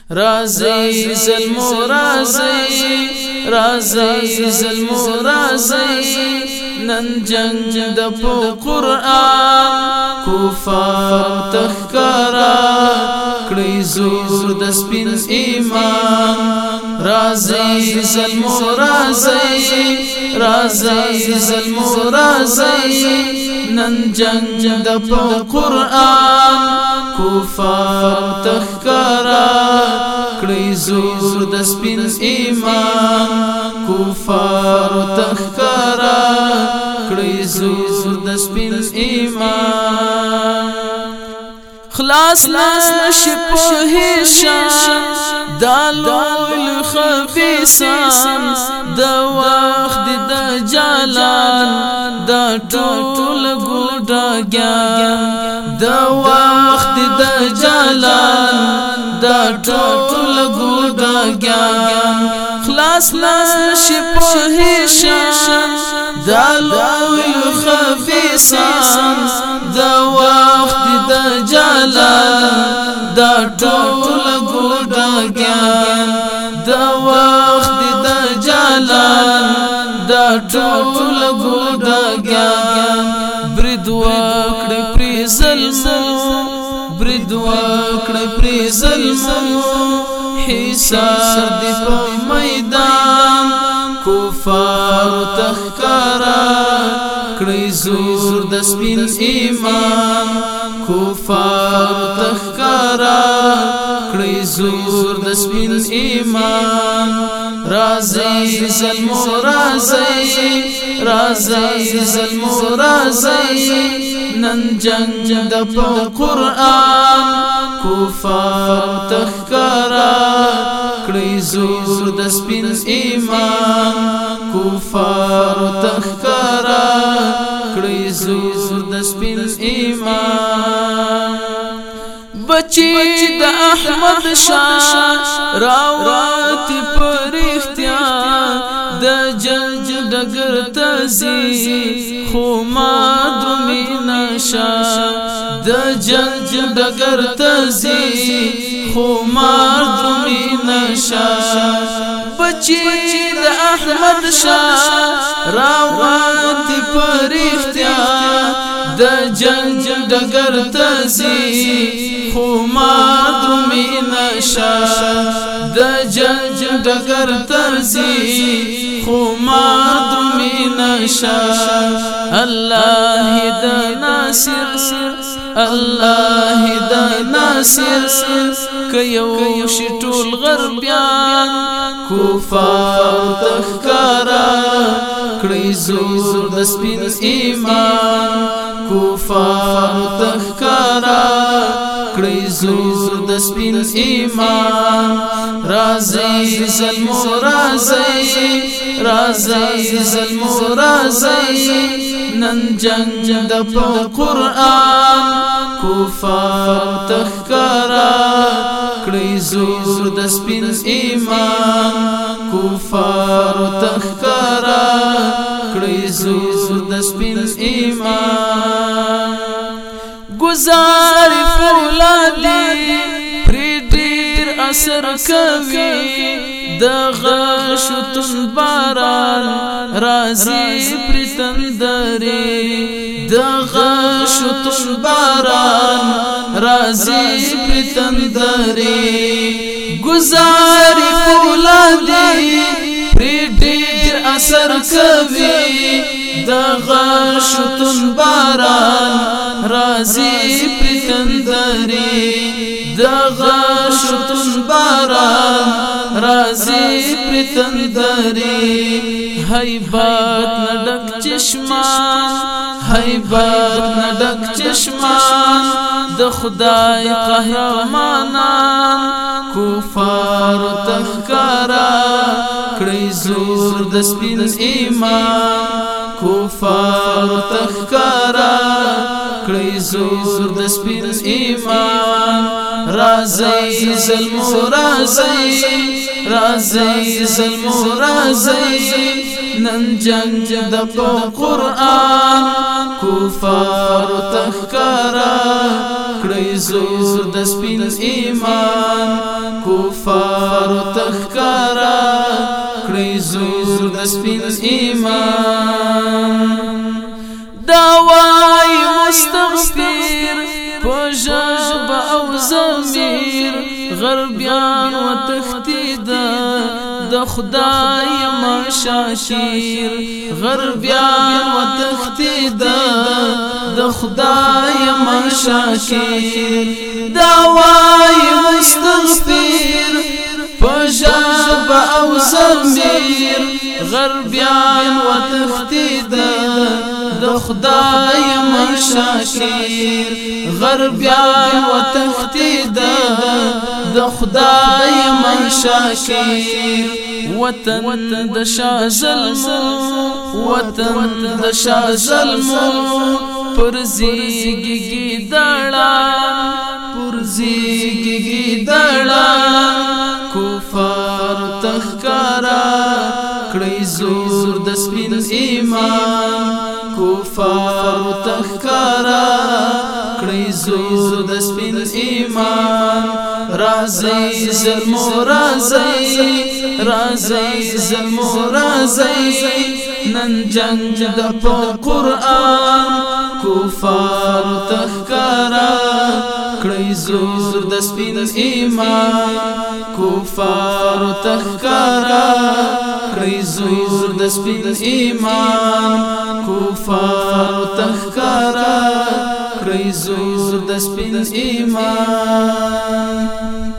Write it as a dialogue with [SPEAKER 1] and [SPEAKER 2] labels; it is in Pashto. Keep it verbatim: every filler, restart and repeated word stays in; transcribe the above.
[SPEAKER 1] رازی ظلمو رازی رازی ظلمو رازی نن جنگ د په قرآن کفار تخکارا کړي زور د سپین ایمان رازی ظلمو رازی رازی ظلمو رازی نن جنگ د په قرآن کفار تخکارا کړي زور د سپین ایمان کفار تخکارا کړي زور د سپین ایمان خلاص نشي په هیشان دالول خبيسان د وخت د جلال د ټول ګډاګان د وخت د جلال د ټول ګډاګان خلاص نشي په هیشان دالول خبيسان د وخت د جلال د ټول ګډاګان د وخت د جلال د ټول ګډاګان برید وکړي پری ظلمو برید وکړي پری ظلمو حصار دی په میدان کفار تخکارا کړي زور د سپین ایمان کفار تخکارا کړي زور د سپین ایمان رازی ظلمو رازی رازی ظلمو رازی نن جنگ د په قرآن کفار تخکارا کړي زور د سپین ایمان کفار تخکارا کړي زور د سپین ایمان بچی د احمد شاه راوات پر اختیار د جنگ ډګر تزي خو ما دمی نشا د جنگ ډګر تزي خو ما دمی نشا بچی د احمد شاه راوات پر اختیار د جنگ ډګر تزي خو ما دمی نشا د جنگ ډګر تزي خو ما دمی نشا الله د ناصر الله د ناصر کيو شټول غربيان کفار تخکارا کړي زور د سپین ایمان کفار تخکارا کړي زور د سپین ایمان رازی ظلمو رازی رازی ظلمو رازی نن جنگ د په قرآن کفار تخکارا کړي زور د سپین ایمان کفار تخکارا کړي زور د سپین ایمان گزار فولادی پری ډیر اثر کوي د غشتون باران رازی پر تندري د غشتون باران رازی پر تندري گزار فولادی پری ډیر اثر کوي د غشتون باران رازی پر تندري د غشتون باران رازی پر تندري حیبات نډک چشمان حیبات نډک چشمان د خدای قهرمانان کفار تخکارا کړي زور د سپین ایمان کفار تخکارا کړي زور د سپین ایمان رازی ظلمو رازی رازی ظلمو رازی نن جنگ د په قرآن کفار تخکارا کړي زور د سپین ایمان کفار تخکارا کړی زور د سپین ایمان داوای مستغفر پجاب او ضمیر غربیان و تختیدا د خدای ما شاشیر غربیان و تختیدا د خدای ما شاشیر داوای مستغفر پجاب او ضمیر غربیان و تختیدا د خدای ما شاشیر غربیان و تختیدا د خدای ما شاشیر وطن د شاه ظلمو وطن د شاه ظلمو پرزیږي دړا پرزیږي دړا کفار تخکارا کړی زور د سپین ایمان کفار تخکارا کړی زور د سپین ایمان رازی ظلمو رازی رازی ظلمو رازی نن جنگ د قرآن کفار تخکارا کړی زور د سپین ایمان کفار تخکارا کړی زور د سپین ایمان کفار تخکارا کړی زور د سپین ایمان